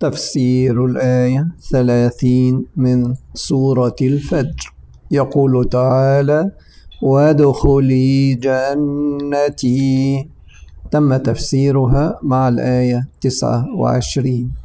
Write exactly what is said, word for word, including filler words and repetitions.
تفسير الآية ثلاثين من سورة الفجر. يقول تعالى: وادخلي جنتي. تم تفسيرها مع الآية تسعة وعشرين.